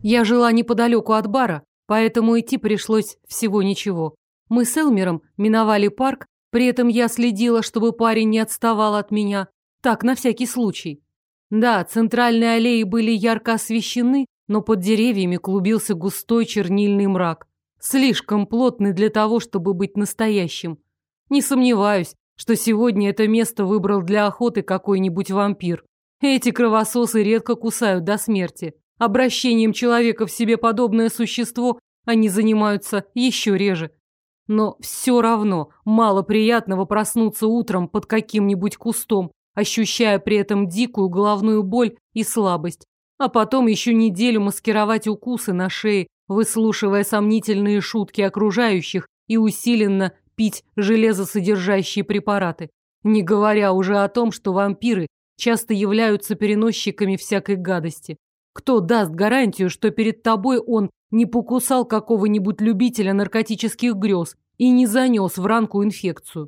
Я жила неподалеку от бара, поэтому идти пришлось всего ничего. Мы с Элмером миновали парк, при этом я следила, чтобы парень не отставал от меня. Так, на всякий случай. Да, центральные аллеи были ярко освещены, но под деревьями клубился густой чернильный мрак. Слишком плотный для того, чтобы быть настоящим. Не сомневаюсь, что сегодня это место выбрал для охоты какой-нибудь вампир. Эти кровососы редко кусают до смерти. Обращением человека в себе подобное существо они занимаются еще реже. Но все равно мало приятного проснуться утром под каким-нибудь кустом, ощущая при этом дикую головную боль и слабость. А потом еще неделю маскировать укусы на шее, выслушивая сомнительные шутки окружающих и усиленно пить железосодержащие препараты. Не говоря уже о том, что вампиры часто являются переносчиками всякой гадости. Кто даст гарантию, что перед тобой он не покусал какого-нибудь любителя наркотических грез и не занес в ранку инфекцию?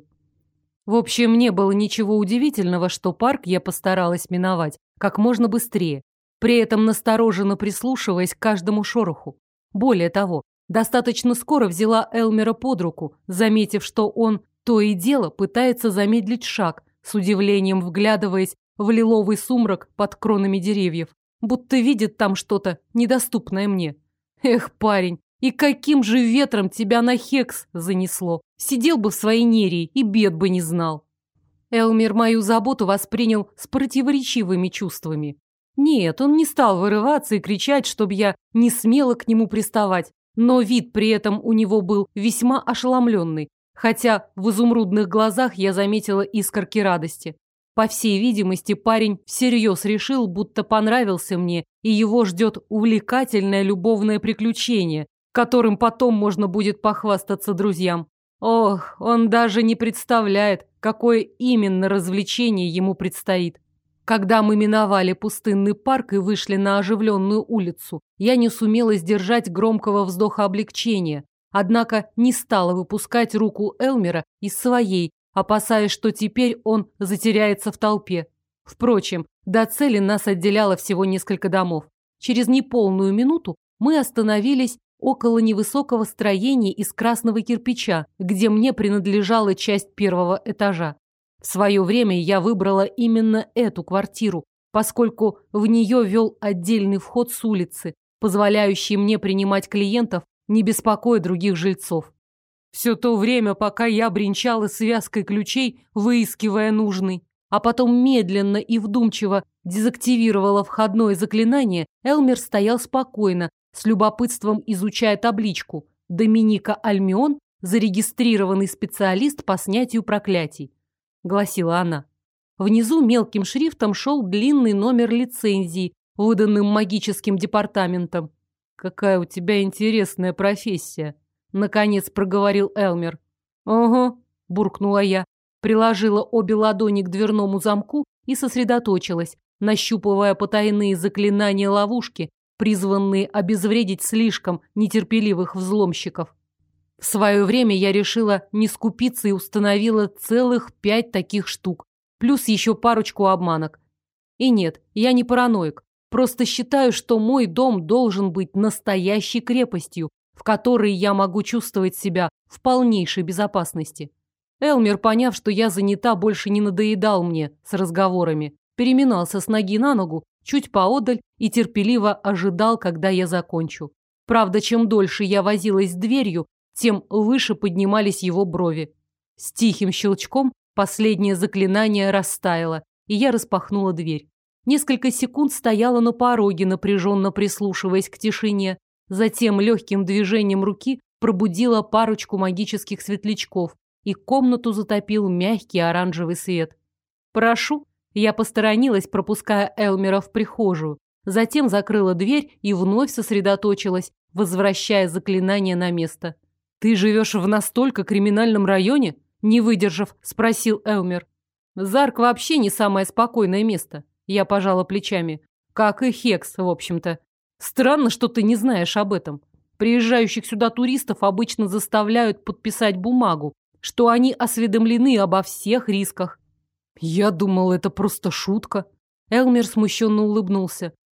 В общем, не было ничего удивительного, что парк я постаралась миновать как можно быстрее, при этом настороженно прислушиваясь к каждому шороху. Более того, достаточно скоро взяла Элмера под руку, заметив, что он то и дело пытается замедлить шаг, с удивлением вглядываясь в лиловый сумрак под кронами деревьев, будто видит там что-то недоступное мне. Эх, парень, и каким же ветром тебя на Хекс занесло? Сидел бы в своей нерии и бед бы не знал. Элмер мою заботу воспринял с противоречивыми чувствами. Нет, он не стал вырываться и кричать, чтобы я не смела к нему приставать, но вид при этом у него был весьма ошеломленный, хотя в изумрудных глазах я заметила искорки радости. По всей видимости, парень всерьез решил, будто понравился мне, и его ждет увлекательное любовное приключение, которым потом можно будет похвастаться друзьям. Ох, он даже не представляет, какое именно развлечение ему предстоит. Когда мы миновали пустынный парк и вышли на оживленную улицу, я не сумела сдержать громкого вздоха облегчения, однако не стала выпускать руку Элмера из своей, опасаясь, что теперь он затеряется в толпе. Впрочем, до цели нас отделяло всего несколько домов. Через неполную минуту мы остановились около невысокого строения из красного кирпича, где мне принадлежала часть первого этажа. В свое время я выбрала именно эту квартиру, поскольку в нее вел отдельный вход с улицы, позволяющий мне принимать клиентов, не беспокоя других жильцов. Все то время, пока я бренчала связкой ключей, выискивая нужный, а потом медленно и вдумчиво дезактивировала входное заклинание, Элмер стоял спокойно, с любопытством изучая табличку «Доминика Альмион, зарегистрированный специалист по снятию проклятий», — гласила она. Внизу мелким шрифтом шел длинный номер лицензии, выданным магическим департаментом. «Какая у тебя интересная профессия», — наконец проговорил Элмер. «Ого», — буркнула я, приложила обе ладони к дверному замку и сосредоточилась, нащупывая потайные заклинания ловушки, призванные обезвредить слишком нетерпеливых взломщиков. В свое время я решила не скупиться и установила целых 5 таких штук, плюс еще парочку обманок. И нет, я не параноик, просто считаю, что мой дом должен быть настоящей крепостью, в которой я могу чувствовать себя в полнейшей безопасности. Элмер, поняв, что я занята, больше не надоедал мне с разговорами, переминался с ноги на ногу, чуть поодаль и терпеливо ожидал, когда я закончу. Правда, чем дольше я возилась с дверью, тем выше поднимались его брови. С тихим щелчком последнее заклинание растаяло, и я распахнула дверь. Несколько секунд стояла на пороге, напряженно прислушиваясь к тишине. Затем легким движением руки пробудила парочку магических светлячков, и комнату затопил мягкий оранжевый свет. «Прошу». Я посторонилась, пропуская Элмера в прихожую. Затем закрыла дверь и вновь сосредоточилась, возвращая заклинание на место. «Ты живешь в настолько криминальном районе?» Не выдержав, спросил Элмер. «Зарк вообще не самое спокойное место». Я пожала плечами. «Как и Хекс, в общем-то. Странно, что ты не знаешь об этом. Приезжающих сюда туристов обычно заставляют подписать бумагу, что они осведомлены обо всех рисках». «Я думал, это просто шутка». Элмер смущенно улыбнулся.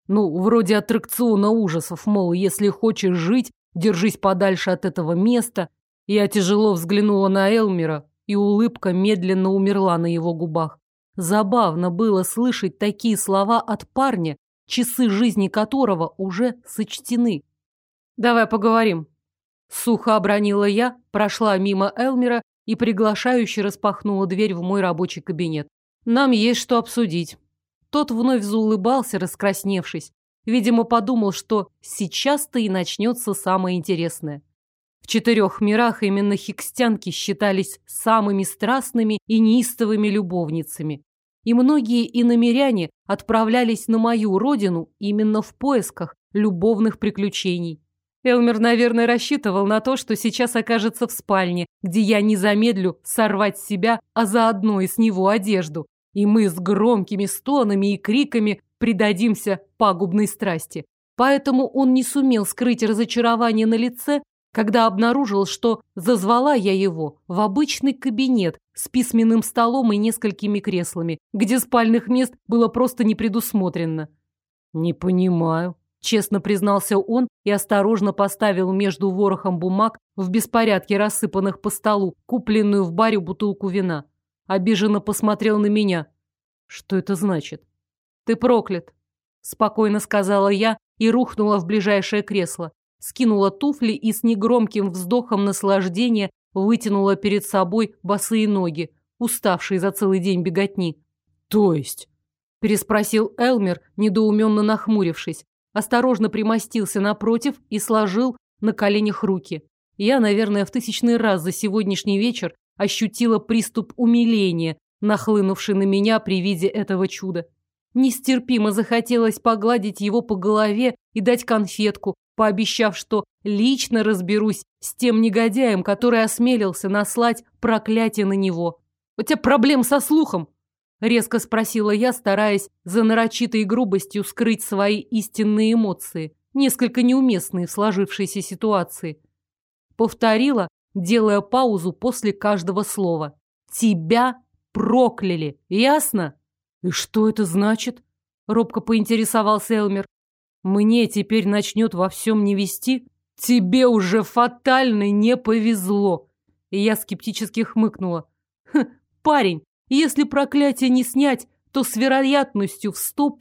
Ну, вроде аттракциона ужасов, мол, если хочешь жить, держись подальше от этого места. Я тяжело взглянула на Элмера, и улыбка медленно умерла на его губах. Забавно было слышать такие слова от парня, часы жизни которого уже сочтены. «Давай поговорим». Сухо обронила я, прошла мимо Элмера и приглашающе распахнула дверь в мой рабочий кабинет. «Нам есть что обсудить». Тот вновь заулыбался, раскрасневшись. Видимо, подумал, что сейчас-то и начнется самое интересное. В 4 мирах именно хикстянки считались самыми страстными и неистовыми любовницами. И многие иномиряне отправлялись на мою родину именно в поисках любовных приключений. Элмер, наверное, рассчитывал на то, что сейчас окажется в спальне, где я не замедлю сорвать с себя, а заодно и с него одежду. И мы с громкими стонами и криками предадимся пагубной страсти. Поэтому он не сумел скрыть разочарование на лице, когда обнаружил, что зазвала я его в обычный кабинет с письменным столом и несколькими креслами, где спальных мест было просто не предусмотрено. «Не понимаю», — честно признался он и осторожно поставил между ворохом бумаг в беспорядке рассыпанных по столу купленную в баре бутылку вина. Обиженно посмотрел на меня. «Что это значит?» «Ты проклят», — спокойно сказала я и рухнула в ближайшее кресло. Скинула туфли и с негромким вздохом наслаждения вытянула перед собой босые ноги, уставшие за целый день беготни. «То есть?» – переспросил Элмер, недоуменно нахмурившись. Осторожно примостился напротив и сложил на коленях руки. Я, наверное, в 1000-й раз за сегодняшний вечер ощутила приступ умиления, нахлынувший на меня при виде этого чуда. Нестерпимо захотелось погладить его по голове и дать конфетку, пообещав, что лично разберусь с тем негодяем, который осмелился наслать проклятие на него. «У тебя проблем со слухом?» — резко спросила я, стараясь за нарочитой грубостью скрыть свои истинные эмоции, несколько неуместные в сложившейся ситуации. Повторила, делая паузу после каждого слова. «Тебя прокляли, ясно?» «И что это значит?» — робко поинтересовался Элмер. «Мне теперь начнет во всем не вести? Тебе уже фатально не повезло!» И я скептически хмыкнула. «Парень, если проклятие не снять, то с вероятностью в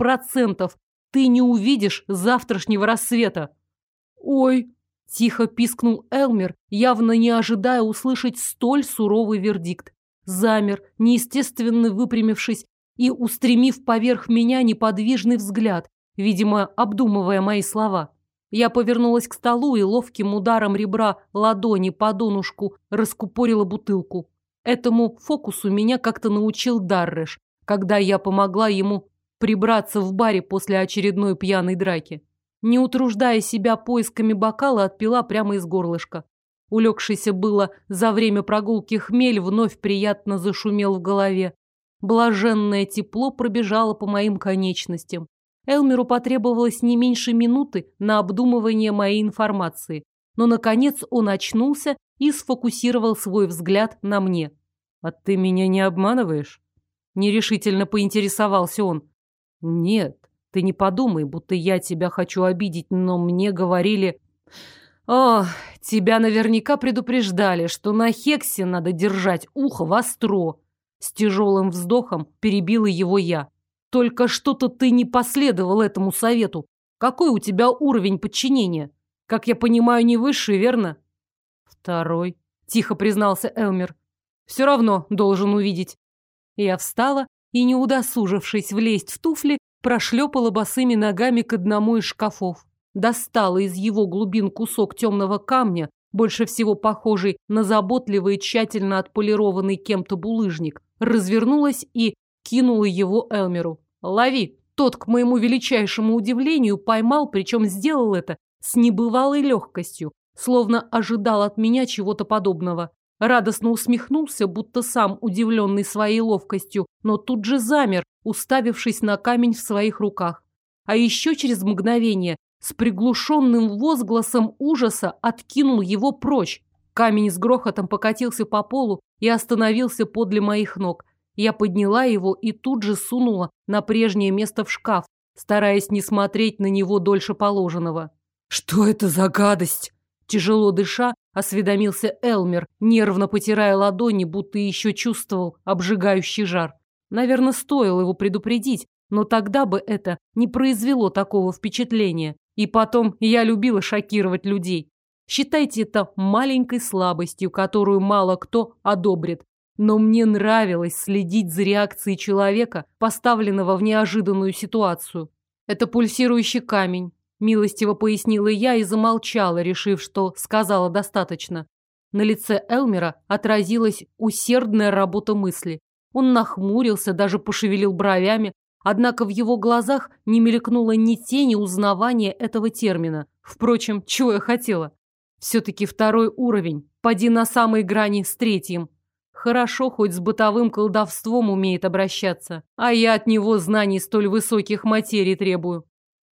100% ты не увидишь завтрашнего рассвета». «Ой!» — тихо пискнул Элмер, явно не ожидая услышать столь суровый вердикт. Замер, неестественно выпрямившись и устремив поверх меня неподвижный взгляд, видимо, обдумывая мои слова. Я повернулась к столу и ловким ударом ребра ладони по донышку раскупорила бутылку. Этому фокусу меня как-то научил Дарреш, когда я помогла ему прибраться в баре после очередной пьяной драки. Не утруждая себя поисками бокала, отпила прямо из горлышка. Улегшийся было за время прогулки хмель вновь приятно зашумел в голове. Блаженное тепло пробежало по моим конечностям. Элмеру потребовалось не меньше минуты на обдумывание моей информации, но, наконец, он очнулся и сфокусировал свой взгляд на мне. «А ты меня не обманываешь?» Нерешительно поинтересовался он. «Нет, ты не подумай, будто я тебя хочу обидеть, но мне говорили...» «О, тебя наверняка предупреждали, что на Хексе надо держать ухо востро». С тяжелым вздохом перебила его я. «Только что-то ты не последовал этому совету. Какой у тебя уровень подчинения? Как я понимаю, не высший, верно?» «2», тихо признался Элмер. «Все равно должен увидеть». Я встала и, не удосужившись влезть в туфли, прошлепала босыми ногами к одному из шкафов. Достала из его глубин кусок темного камня, больше всего похожий на заботливый и тщательно отполированный кем-то булыжник, развернулась и кинула его Элмеру. «Лови!» Тот, к моему величайшему удивлению, поймал, причем сделал это с небывалой легкостью, словно ожидал от меня чего-то подобного. Радостно усмехнулся, будто сам удивленный своей ловкостью, но тут же замер, уставившись на камень в своих руках. А еще через мгновение с приглушенным возгласом ужаса откинул его прочь. Камень с грохотом покатился по полу и остановился подле моих ног. Я подняла его и тут же сунула на прежнее место в шкаф, стараясь не смотреть на него дольше положенного. «Что это за гадость?» Тяжело дыша, осведомился Элмер, нервно потирая ладони, будто еще чувствовал обжигающий жар. Наверное, стоило его предупредить, но тогда бы это не произвело такого впечатления. И потом, я любила шокировать людей. Считайте это маленькой слабостью, которую мало кто одобрит. Но мне нравилось следить за реакцией человека, поставленного в неожиданную ситуацию. Это пульсирующий камень. Милостиво пояснила я и замолчала, решив, что сказала достаточно. На лице Элмера отразилась усердная работа мысли. Он нахмурился, даже пошевелил бровями, однако в его глазах не мелькнуло ни тени узнавания этого термина. Впрочем, чего я хотела? Все-таки второй уровень, поди на самой грани с третьим. Хорошо, хоть с бытовым колдовством умеет обращаться, а я от него знаний столь высоких материй требую.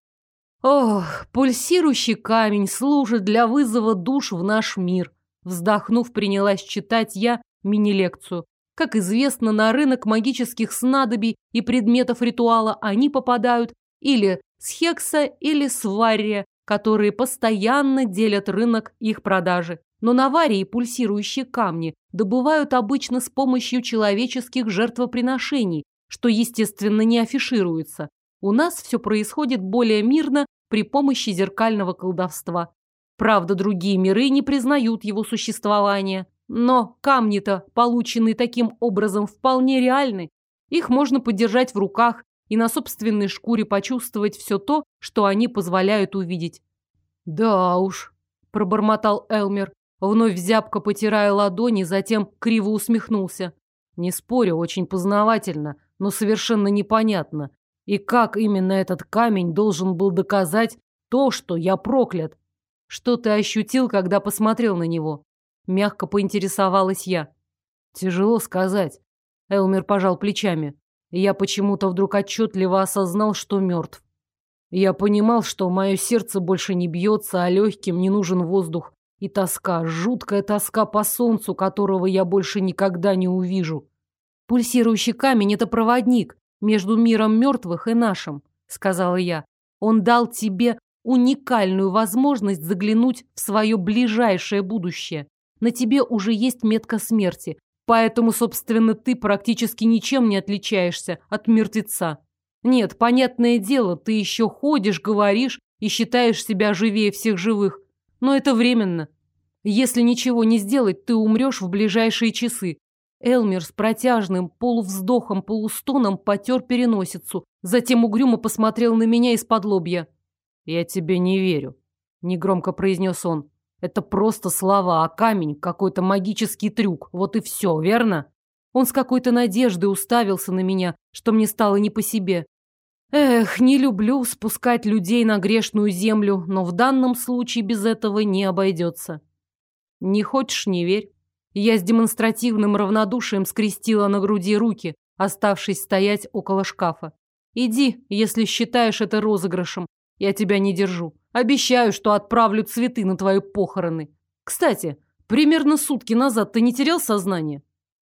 Ох, пульсирующий камень служит для вызова душ в наш мир. Вздохнув, принялась читать я мини-лекцию. Как известно, на рынок магических снадобий и предметов ритуала они попадают или с Хекса, или с Варрия, которые постоянно делят рынок их продажи. Но на Варрии пульсирующие камни добывают обычно с помощью человеческих жертвоприношений, что, естественно, не афишируется. У нас все происходит более мирно при помощи зеркального колдовства. Правда, другие миры не признают его существования. Но камни-то, полученные таким образом, вполне реальны. Их можно подержать в руках и на собственной шкуре почувствовать все то, что они позволяют увидеть. «Да уж», – пробормотал Элмер, вновь зябко потирая ладони, затем криво усмехнулся. «Не спорю, очень познавательно, но совершенно непонятно. И как именно этот камень должен был доказать то, что я проклят? Что ты ощутил, когда посмотрел на него?» Мягко поинтересовалась я. Тяжело сказать. Элмер пожал плечами. Я почему-то вдруг отчетливо осознал, что мертв. Я понимал, что мое сердце больше не бьется, а легким не нужен воздух. И тоска, жуткая тоска по солнцу, которого я больше никогда не увижу. Пульсирующий камень — это проводник между миром мертвых и нашим, сказала я. Он дал тебе уникальную возможность заглянуть в свое ближайшее будущее. На тебе уже есть метка смерти, поэтому, собственно, ты практически ничем не отличаешься от мертвеца. Нет, понятное дело, ты еще ходишь, говоришь и считаешь себя живее всех живых. Но это временно. Если ничего не сделать, ты умрешь в ближайшие часы. Элмер с протяжным полувздохом, полустоном потер переносицу, затем угрюмо посмотрел на меня из-под лобья. «Я тебе не верю», — негромко произнес он. «Это просто слова, а камень — какой-то магический трюк. Вот и все, верно?» Он с какой-то надеждой уставился на меня, что мне стало не по себе. Эх, не люблю спускать людей на грешную землю, но в данном случае без этого не обойдется. Не хочешь — не верь. Я с демонстративным равнодушием скрестила на груди руки, оставшись стоять около шкафа. Иди, если считаешь это розыгрышем. Я тебя не держу. Обещаю, что отправлю цветы на твои похороны. Кстати, примерно сутки назад ты не терял сознание?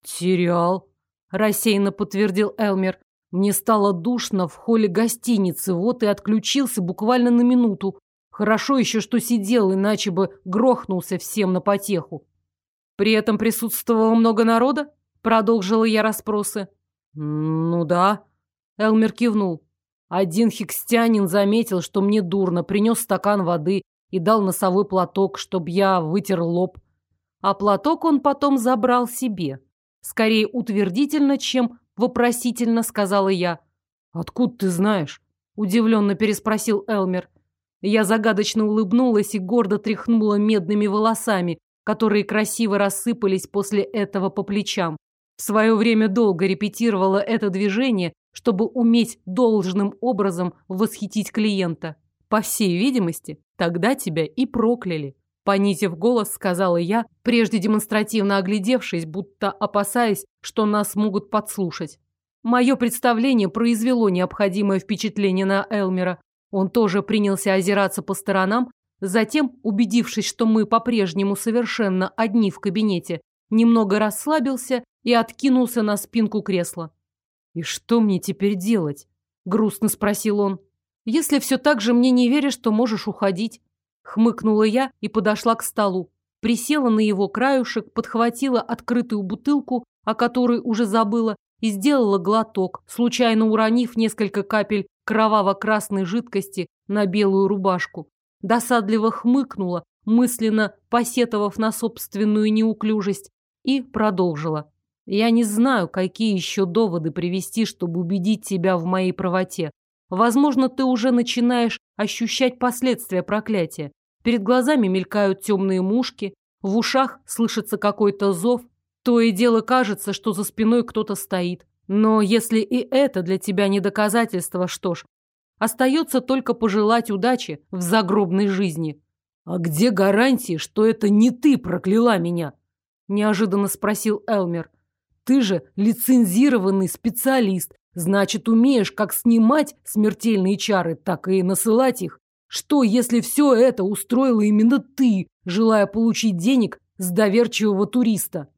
Терял, рассеянно подтвердил Элмер. Мне стало душно в холле гостиницы, вот и отключился буквально на минуту. Хорошо еще, что сидел, иначе бы грохнулся всем на потеху. При этом присутствовало много народа? Продолжила я расспросы. Ну да. Элмер кивнул. Один хикстянин заметил, что мне дурно, принес стакан воды и дал носовой платок, чтоб я вытер лоб. А платок он потом забрал себе. Скорее утвердительно, чем вопросительно, сказала я. «Откуда ты знаешь?» – удивленно переспросил Элмер. Я загадочно улыбнулась и гордо тряхнула медными волосами, которые красиво рассыпались после этого по плечам. В свое время долго репетировала это движение, чтобы уметь должным образом восхитить клиента. По всей видимости, тогда тебя и прокляли. Понизив голос, сказала я, прежде демонстративно оглядевшись, будто опасаясь, что нас могут подслушать. Мое представление произвело необходимое впечатление на Элмера. Он тоже принялся озираться по сторонам, затем, убедившись, что мы по-прежнему совершенно одни в кабинете, немного расслабился и откинулся на спинку кресла. «И что мне теперь делать?» – грустно спросил он. Если все так же мне не веришь, то можешь уходить. Хмыкнула я и подошла к столу. Присела на его краюшек, подхватила открытую бутылку, о которой уже забыла, и сделала глоток, случайно уронив несколько капель кроваво-красной жидкости на белую рубашку. Досадливо хмыкнула, мысленно посетовав на собственную неуклюжесть, и продолжила. Я не знаю, какие еще доводы привести, чтобы убедить тебя в моей правоте. Возможно, ты уже начинаешь ощущать последствия проклятия. Перед глазами мелькают темные мушки, в ушах слышится какой-то зов, то и дело кажется, что за спиной кто-то стоит. Но если и это для тебя не доказательство, что ж, остается только пожелать удачи в загробной жизни. «А где гарантии, что это не ты прокляла меня?» – неожиданно спросил Элмер. «Ты же лицензированный специалист, значит, умеешь как снимать смертельные чары, так и насылать их. Что, если все это устроила именно ты, желая получить денег с доверчивого туриста?»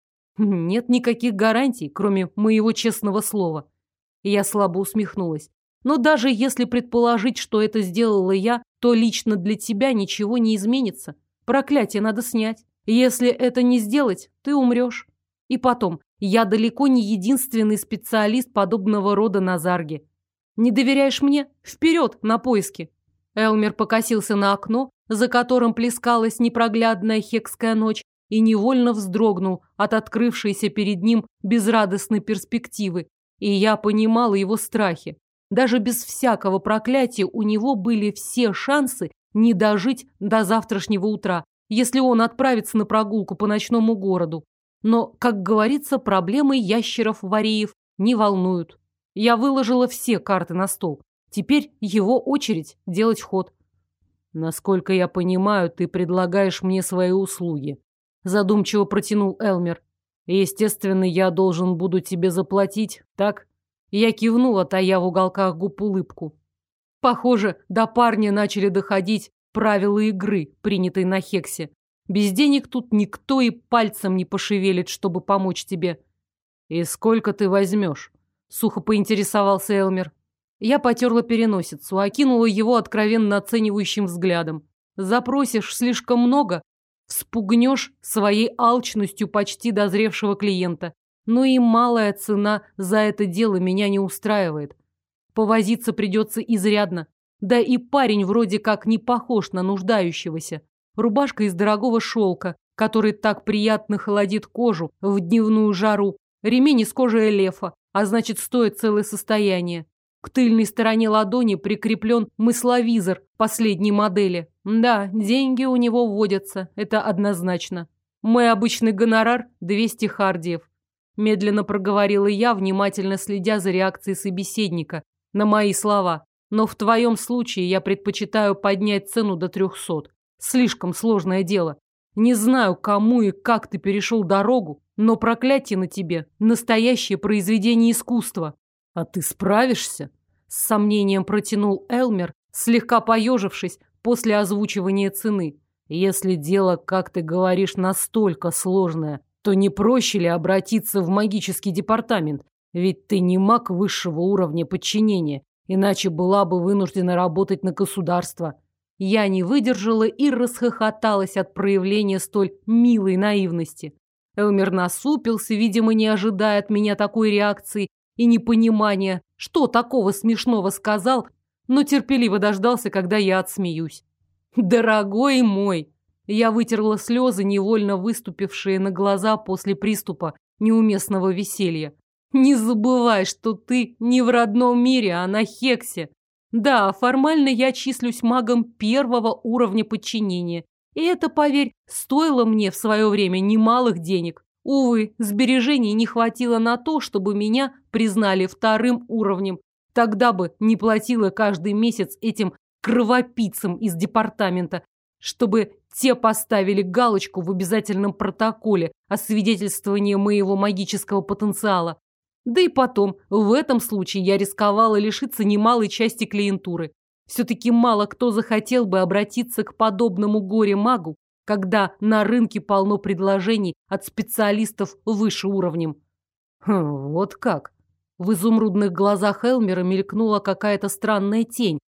Нет никаких гарантий, кроме моего честного слова. Я слабо усмехнулась. Но даже если предположить, что это сделала я, то лично для тебя ничего не изменится. Проклятие надо снять. Если это не сделать, ты умрешь. И потом, я далеко не единственный специалист подобного рода на Зарге. Не доверяешь мне? Вперед, на поиски. Элмер покосился на окно, за которым плескалась непроглядная хекская ночь, и невольно вздрогнул от открывшейся перед ним безрадостной перспективы. И я понимала его страхи. Даже без всякого проклятия у него были все шансы не дожить до завтрашнего утра, если он отправится на прогулку по ночному городу. Но, как говорится, проблемы ящеров-вареев не волнуют. Я выложила все карты на стол. Теперь его очередь делать ход. «Насколько я понимаю, ты предлагаешь мне свои услуги», — задумчиво протянул Элмер. «Естественно, я должен буду тебе заплатить, так?» Я кивнула, тая в уголках губ улыбку. Похоже, до парня начали доходить правила игры, принятой на Хексе. Без денег тут никто и пальцем не пошевелит, чтобы помочь тебе. «И сколько ты возьмешь?» — сухо поинтересовался Элмер. Я потерла переносицу, окинула его откровенно оценивающим взглядом. Запросишь слишком много, вспугнешь своей алчностью почти дозревшего клиента. Но и малая цена за это дело меня не устраивает. Повозиться придется изрядно. Да и парень вроде как не похож на нуждающегося. Рубашка из дорогого шелка, который так приятно холодит кожу в дневную жару. Ремень из кожи элефа, а значит, стоит целое состояние. К тыльной стороне ладони прикреплен мысловизор последней модели. Да, деньги у него водятся, это однозначно. Мой обычный гонорар – 200 хардиев. Медленно проговорила я, внимательно следя за реакцией собеседника на мои слова. Но в твоем случае я предпочитаю поднять цену до 300. Слишком сложное дело. Не знаю, кому и как ты перешел дорогу, но проклятие на тебе – настоящее произведение искусства. А ты справишься? С сомнением протянул Элмер, слегка поежившись после озвучивания цены. Если дело, как ты говоришь, настолько сложное, то не проще ли обратиться в магический департамент? Ведь ты не маг высшего уровня подчинения, иначе была бы вынуждена работать на государство. Я не выдержала и расхохоталась от проявления столь милой наивности. Элмер насупился, видимо, не ожидая от меня такой реакции и непонимания, что такого смешного сказал, но терпеливо дождался, когда я отсмеюсь. «Дорогой мой!» Я вытерла слезы, невольно выступившие на глаза после приступа неуместного веселья. «Не забывай, что ты не в родном мире, а на Хексе. Да, формально я числюсь магом первого уровня подчинения. И это, поверь, стоило мне в свое время немалых денег. Увы, сбережений не хватило на то, чтобы меня признали вторым уровнем. Тогда бы не платила каждый месяц этим кровопийцам из департамента, чтобы те поставили галочку в обязательном протоколе о свидетельствовании моего магического потенциала. Да и потом, в этом случае я рисковала лишиться немалой части клиентуры. Все-таки мало кто захотел бы обратиться к подобному горе-магу, когда на рынке полно предложений от специалистов выше уровнем. Вот как? В изумрудных глазах Элмера мелькнула какая-то странная тень,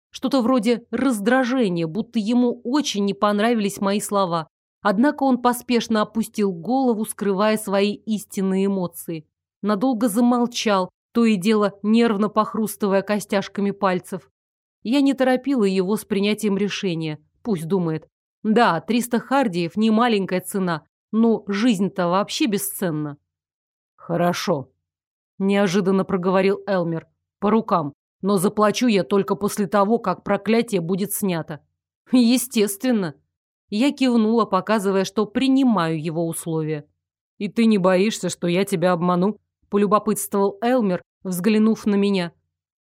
Что-то вроде раздражения, будто ему очень не понравились мои слова. Однако он поспешно опустил голову, скрывая свои истинные эмоции. Надолго замолчал, то и дело нервно похрустывая костяшками пальцев. Я не торопила его с принятием решения. Пусть думает. Да, 300 хардиев не маленькая цена, но жизнь-то вообще бесценна. Хорошо, неожиданно проговорил Элмер. По рукам. Но заплачу я только после того, как проклятие будет снято. Естественно. Я кивнула, показывая, что принимаю его условия. И ты не боишься, что я тебя обману? Полюбопытствовал Элмер, взглянув на меня.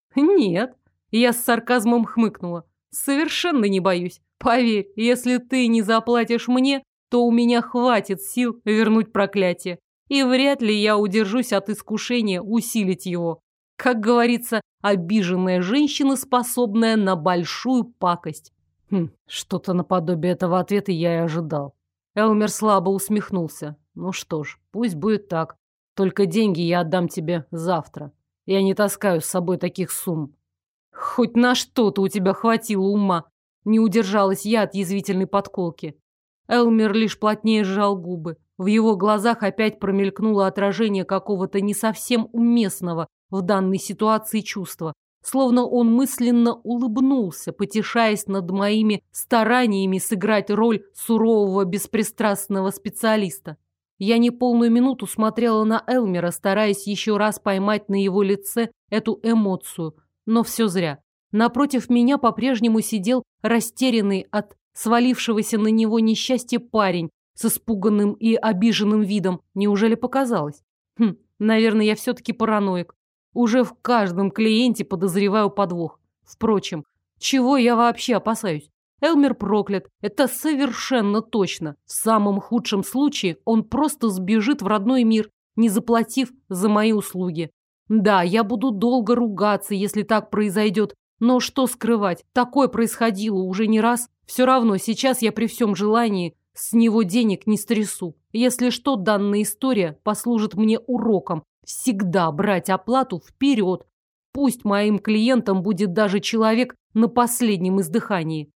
Нет. Я с сарказмом хмыкнула. Совершенно не боюсь. Поверь, если ты не заплатишь мне, то у меня хватит сил вернуть проклятие. И вряд ли я удержусь от искушения усилить его. Как говорится, обиженная женщина, способная на большую пакость. Что-то наподобие этого ответа я и ожидал. Элмер слабо усмехнулся. Ну что ж, пусть будет так. Только деньги я отдам тебе завтра. Я не таскаю с собой таких сумм. Хоть на что-то у тебя хватило ума. Не удержалась я от язвительной подколки. Элмер лишь плотнее сжал губы. В его глазах опять промелькнуло отражение какого-то не совсем уместного в данной ситуации чувства. Словно он мысленно улыбнулся, потешаясь над моими стараниями сыграть роль сурового беспристрастного специалиста. Я неполную минуту смотрела на Элмера, стараясь еще раз поймать на его лице эту эмоцию, но все зря. Напротив меня по-прежнему сидел растерянный от свалившегося на него несчастья парень с испуганным и обиженным видом. Неужели показалось? Наверное, я все-таки параноик. Уже в каждом клиенте подозреваю подвох. Впрочем, чего я вообще опасаюсь? Элмер проклят, это совершенно точно. В самом худшем случае он просто сбежит в родной мир, не заплатив за мои услуги. Да, я буду долго ругаться, если так произойдет, но что скрывать, такое происходило уже не раз. Все равно сейчас я при всем желании с него денег не стрясу. Если что, данная история послужит мне уроком. Всегда брать оплату вперед. Пусть моим клиентом будет даже человек на последнем издыхании.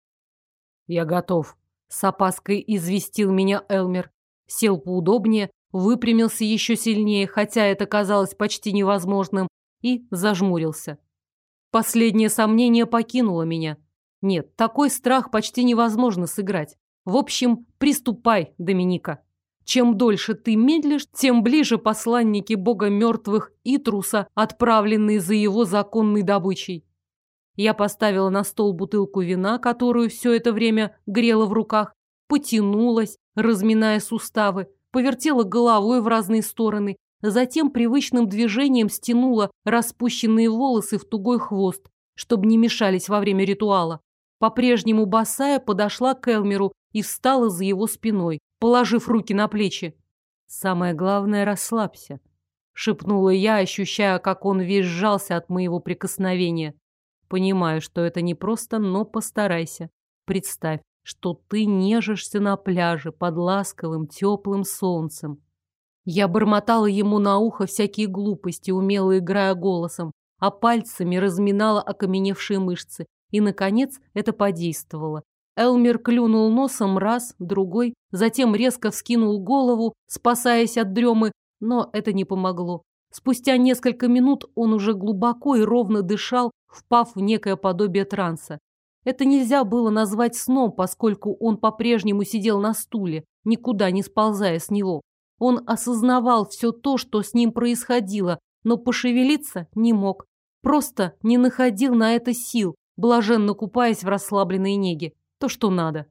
Я готов. С опаской известил меня Элмер. Сел поудобнее, выпрямился еще сильнее, хотя это казалось почти невозможным, и зажмурился. Последнее сомнение покинуло меня. Нет, такой страх почти невозможно сыграть. В общем, приступай, Доминика. Чем дольше ты медлишь, тем ближе посланники бога мертвых Итруса, отправленные за его законной добычей. Я поставила на стол бутылку вина, которую все это время грела в руках, потянулась, разминая суставы, повертела головой в разные стороны, затем привычным движением стянула распущенные волосы в тугой хвост, чтобы не мешались во время ритуала. По-прежнему босая подошла к Элмеру и встала за его спиной, положив руки на плечи. «Самое главное, расслабься», — шепнула я, ощущая, как он весь сжался от моего прикосновения. «Понимаю, что это непросто, но постарайся. Представь, что ты нежишься на пляже под ласковым, теплым солнцем». Я бормотала ему на ухо всякие глупости, умело играя голосом, а пальцами разминала окаменевшие мышцы. И, наконец, это подействовало. Элмер клюнул носом раз, другой, затем резко вскинул голову, спасаясь от дремы, но это не помогло. Спустя несколько минут он уже глубоко и ровно дышал, впав в некое подобие транса. Это нельзя было назвать сном, поскольку он по-прежнему сидел на стуле, никуда не сползая с него. Он осознавал все то, что с ним происходило, но пошевелиться не мог. Просто не находил на это сил, блаженно купаясь в расслабленной неге. То, что надо.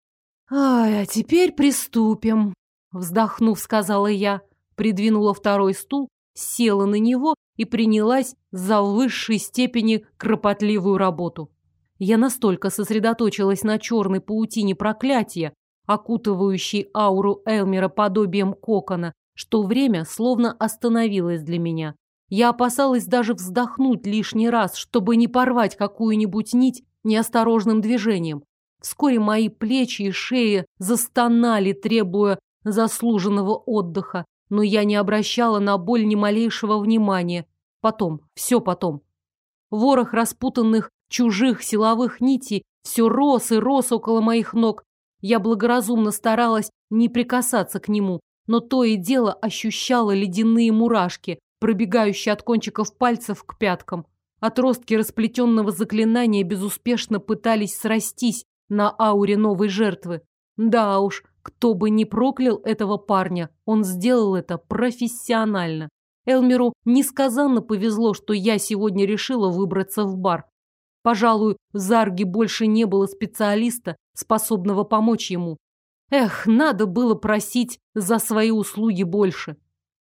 «Ай, а теперь приступим», — вздохнув, сказала я, придвинула второй стул, села на него и принялась за высшей степени кропотливую работу. Я настолько сосредоточилась на черной паутине проклятия, окутывающей ауру Элмера подобием кокона, что время словно остановилось для меня. Я опасалась даже вздохнуть лишний раз, чтобы не порвать какую-нибудь нить неосторожным движением. Вскоре мои плечи и шея застонали, требуя заслуженного отдыха, но я не обращала на боль ни малейшего внимания. Потом, все потом. Ворох распутанных чужих силовых нитей все рос и рос около моих ног. Я благоразумно старалась не прикасаться к нему, но то и дело ощущала ледяные мурашки, пробегающие от кончиков пальцев к пяткам. Отростки расплетенного заклинания безуспешно пытались срастись на ауре новой жертвы. Да уж, кто бы ни проклял этого парня, он сделал это профессионально. Элмеру несказанно повезло, что я сегодня решила выбраться в бар. Пожалуй, в Зарге больше не было специалиста, способного помочь ему. Эх, надо было просить за свои услуги больше.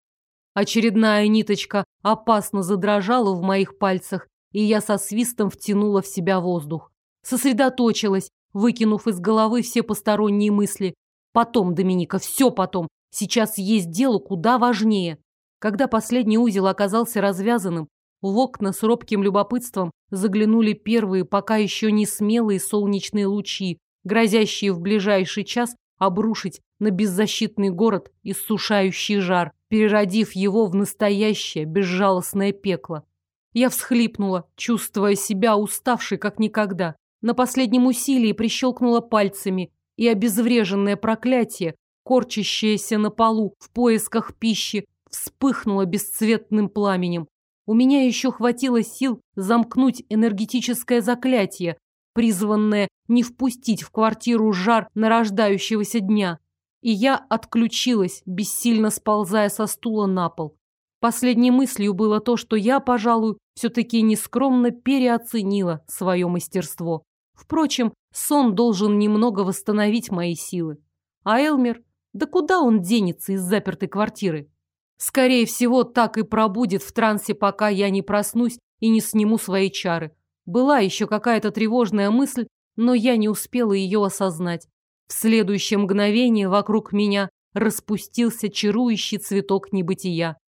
Очередная ниточка опасно задрожала в моих пальцах, и я со свистом втянула в себя воздух. Сосредоточилась, выкинув из головы все посторонние мысли. Потом, Доминика, все потом. Сейчас есть дело куда важнее. Когда последний узел оказался развязанным, в окна с робким любопытством заглянули первые, пока еще не смелые солнечные лучи, грозящие в ближайший час обрушить на беззащитный город иссушающий жар, переродив его в настоящее безжалостное пекло. Я всхлипнула, чувствуя себя уставшей как никогда. На последнем усилии прищелкнула пальцами, и обезвреженное проклятие, корчащееся на полу в поисках пищи, вспыхнуло бесцветным пламенем. У меня еще хватило сил замкнуть энергетическое заклятие, призванное не впустить в квартиру жар нарождающегося дня. И я отключилась, бессильно сползая со стула на пол. Последней мыслью было то, что я, пожалуй, все-таки нескромно переоценила свое мастерство. Впрочем, сон должен немного восстановить мои силы. А Элмер, да куда он денется из запертой квартиры? Скорее всего, так и пробудет в трансе, пока я не проснусь и не сниму свои чары. Была еще какая-то тревожная мысль, но я не успела ее осознать. В следующее мгновение вокруг меня распустился чарующий цветок небытия.